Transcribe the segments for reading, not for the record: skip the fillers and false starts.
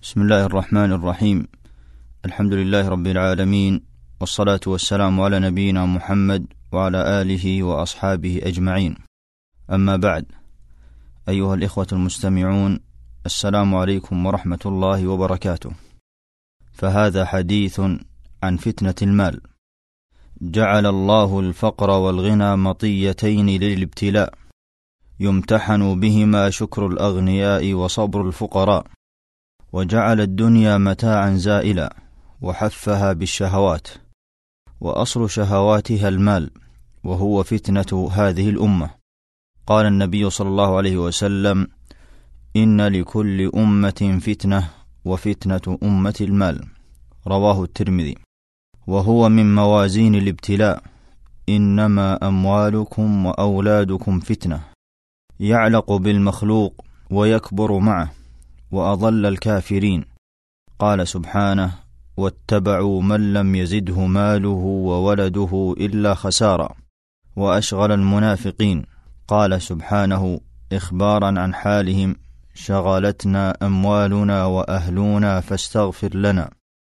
بسم الله الرحمن الرحيم. الحمد لله رب العالمين، والصلاة والسلام على نبينا محمد وعلى آله وأصحابه أجمعين. أما بعد، أيها الإخوة المستمعون، السلام عليكم ورحمة الله وبركاته. فهذا حديث عن فتنة المال. جعل الله الفقر والغنى مطيتين للابتلاء، يمتحن بهما شكر الأغنياء وصبر الفقراء، وجعل الدنيا متاعا زائلا وحفها بالشهوات، وأصل شهواتها المال، وهو فتنة هذه الأمة. قال النبي صلى الله عليه وسلم: إن لكل أمة فتنة، وفتنة أمة المال. رواه الترمذي. وهو من موازين الابتلاء: إنما أموالكم وأولادكم فتنة. يعلق بالمخلوق ويكبر معه، وأضل الكافرين. قال سبحانه: واتبعوا من لم يزده ماله وولده إلا خسارا. وأشغل المنافقين. قال سبحانه إخبارا عن حالهم: شغلتنا أموالنا وأهلنا فاستغفر لنا.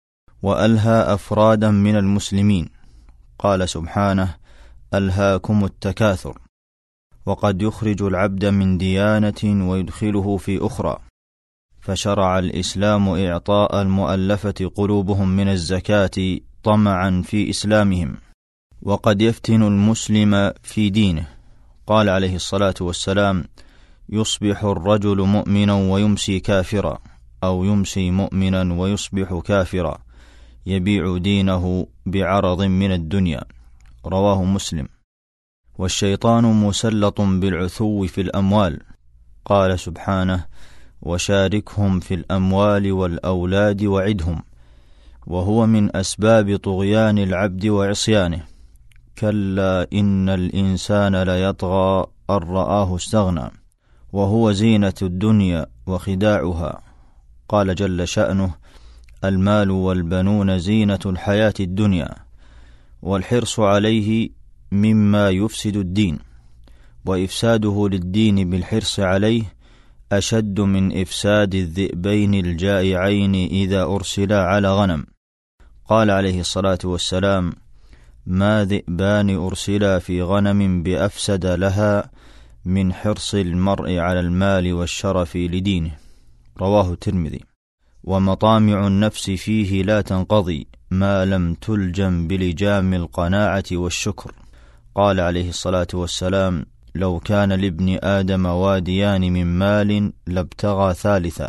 وألهى أفرادا من المسلمين. قال سبحانه: ألهاكم التكاثر. وقد يخرج العبد من ديانة ويدخله في أخرى. فشرع الإسلام إعطاء المؤلفة قلوبهم من الزكاة طمعا في إسلامهم. وقد يفتن المسلم في دينه. قال عليه الصلاة والسلام: يصبح الرجل مؤمنا ويمسي كافرا، أو يمسي مؤمنا ويصبح كافرا، يبيع دينه بعرض من الدنيا. رواه مسلم. والشيطان مسلط بالعثو في الأموال. قال سبحانه: وشاركهم في الأموال والأولاد وعدهم. وهو من أسباب طغيان العبد وعصيانه. كلا إن الإنسان ليطغى أن رآه استغنى. وهو زينة الدنيا وخداعها. قال جل شأنه: المال والبنون زينة الحياة الدنيا. والحرص عليه مما يفسد الدين، وإفساده للدين بالحرص عليه أشد من إفساد الذئبين الجائعين إذا أرسلا على غنم. قال عليه الصلاة والسلام: ما ذئبان أرسلا في غنم بأفسد لها من حرص المرء على المال والشرف لدينه. رواه الترمذي. ومطامع النفس فيه لا تنقضي ما لم تلجم بلجام القناعة والشكر. قال عليه الصلاة والسلام: لو كان لابن آدم واديان من مال لابتغى ثالثا،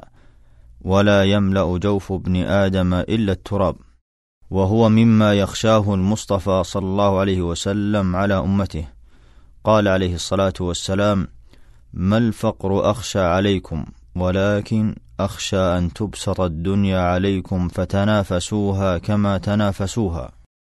ولا يملأ جوف ابن آدم إلا التراب. وهو مما يخشاه المصطفى صلى الله عليه وسلم على أمته. قال عليه الصلاة والسلام: ما الفقر أخشى عليكم، ولكن أخشى أن تبسط الدنيا عليكم فتنافسوها كما تنافسوها،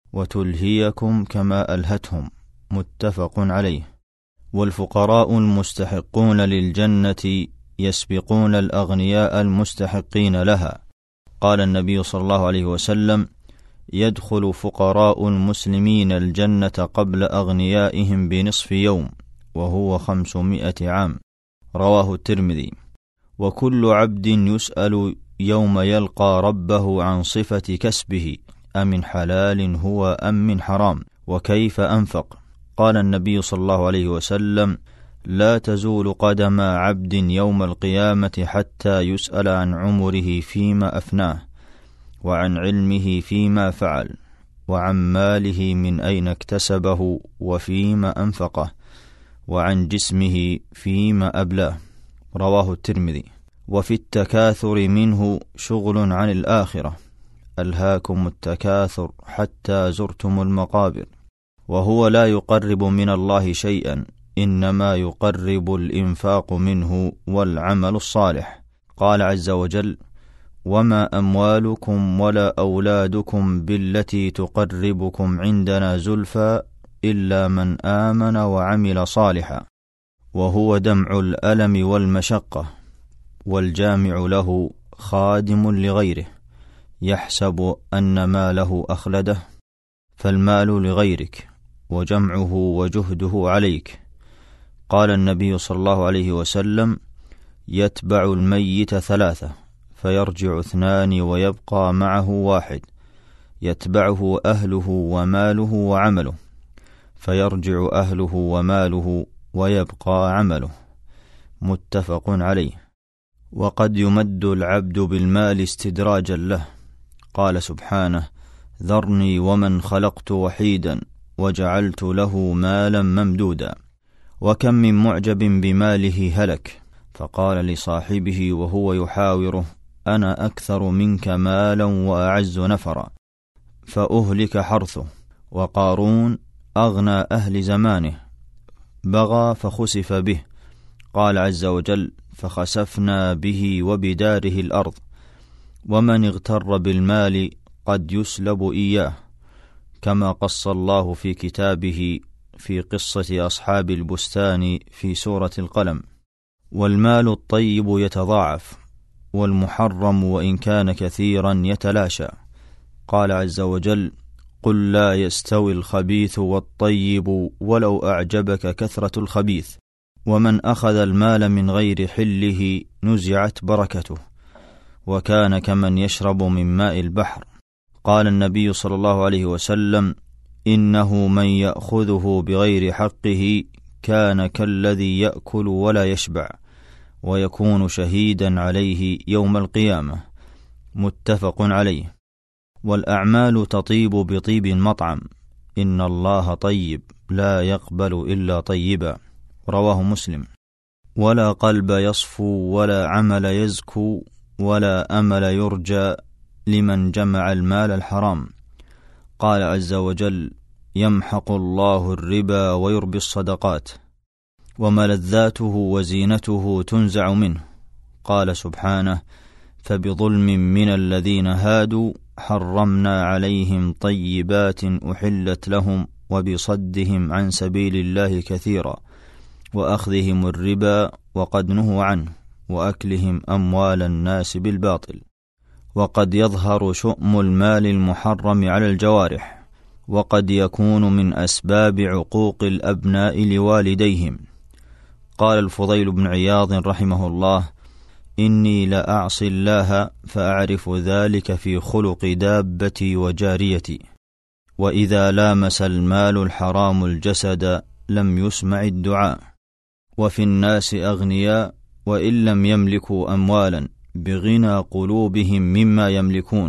وتلهيكم كما ألهتهم. متفق عليه. والفقراء المستحقون للجنة يسبقون الأغنياء المستحقين لها. قال النبي صلى الله عليه وسلم: يدخل فقراء المسلمين الجنة قبل أغنيائهم بنصف يوم، وهو 500 عام. رواه الترمذي. وكل عبد يسأل يوم يلقى ربه عن صفة كسبه، أمن حلال هو أم من حرام، وكيف أنفق. قال النبي صلى الله عليه وسلم: لا تزول قدم عبد يوم القيامة حتى يسأل عن عمره فيما أفناه، وعن علمه فيما فعل، وعن ماله من أين اكتسبه وفيما أنفقه، وعن جسمه فيما أبلاه. رواه الترمذي. وفي التكاثر منه شغل عن الآخرة. ألهاكم التكاثر حتى زرتم المقابر. وهو لا يقرب من الله شيئا، إنما يقرب الإنفاق منه والعمل الصالح. قال عز وجل: وما أموالكم ولا أولادكم بالتي تقربكم عندنا زلفى إلا من آمن وعمل صالحا. وهو دمع الألم والمشقة، والجامع له خادم لغيره، يحسب أن ماله أخلده، فالمال لغيرك، وجمعه وجهده عليك. قال النبي صلى الله عليه وسلم: يتبع الميت 3: فيرجع 2 ويبقى معه 1، يتبعه أهله وماله وعمله، فيرجع أهله وماله ويبقى عمله. متفق عليه. وقد يمد العبد بالمال استدراجا له. قال سبحانه: ذرني ومن خلقت وحيدا وجعلت له مالا ممدودا. وكم من معجب بماله هلك، فقال لصاحبه وهو يحاوره: أنا أكثر منك مالا وأعز نفرا، فأهلك حرثه. وقارون أغنى أهل زمانه، بغى فخسف به. قال عز وجل: فخسفنا به وبداره الأرض. ومن اغتر بالمال قد يسلب إياه، كما قص الله في كتابه في قصة أصحاب البستان في سورة القلم. والمال الطيب يتضاعف، والمحرم وإن كان كثيرا يتلاشى. قال عز وجل: قل لا يستوي الخبيث والطيب ولو أعجبك كثرة الخبيث، ومن أخذ المال من غير حله نزعت بركته، وكان كمن يشرب من ماء البحر. قال النبي صلى الله عليه وسلم: إنه من يأخذه بغير حقه كان كالذي يأكل ولا يشبع، ويكون شهيدا عليه يوم القيامة. متفق عليه. والأعمال تطيب بطيب المطعم، إن الله طيب لا يقبل إلا طيبا. رواه مسلم. ولا قلب يصفو ولا عمل يزكو ولا أمل يرجى لمن جمع المال الحرام. قال عز وجل: يمحق الله الربا ويربي الصدقات، وملذاته وزينته تنزع منه. قال سبحانه: فبظلم من الذين هادوا حرمنا عليهم طيبات أحلت لهم وبصدهم عن سبيل الله كثيرا وأخذهم الربا وقد نهوا عنه وأكلهم أموال الناس بالباطل. وقد يظهر شؤم المال المحرم على الجوارح، وقد يكون من أسباب عقوق الأبناء لوالديهم. قال الفضيل بن عياض رحمه الله: إني لأعصي الله فأعرف ذلك في خلق دابتي وجاريتي. وإذا لامس المال الحرام الجسد لم يسمع الدعاء. وفي الناس أغنياء وإن لم يملكوا أموالا بغنى قلوبهم مما يملكون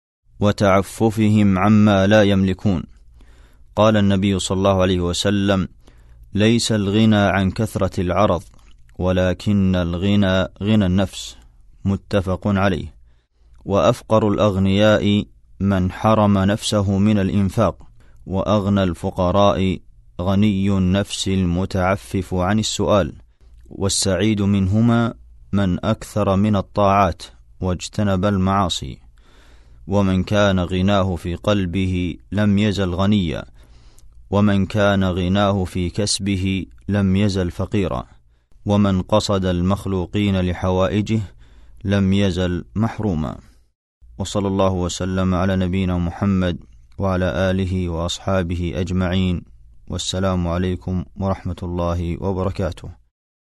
وتعففهم عما لا يملكون. قال النبي صلى الله عليه وسلم: ليس الغنى عن كثرة العرض، ولكن الغنى غنى النفس. متفق عليه. وأفقر الأغنياء من حرم نفسه من الإنفاق، وأغنى الفقراء غني النفس المتعفف عن السؤال. والسعيد منهما من أكثر من الطاعات واجتنب المعاصي. ومن كان غناه في قلبه لم يزل غنيا، ومن كان غناه في كسبه لم يزل فقيرا، ومن قصد المخلوقين لحوائجه لم يزل محروما. وصلى الله وسلم على نبينا محمد وعلى آله وأصحابه أجمعين، والسلام عليكم ورحمة الله وبركاته.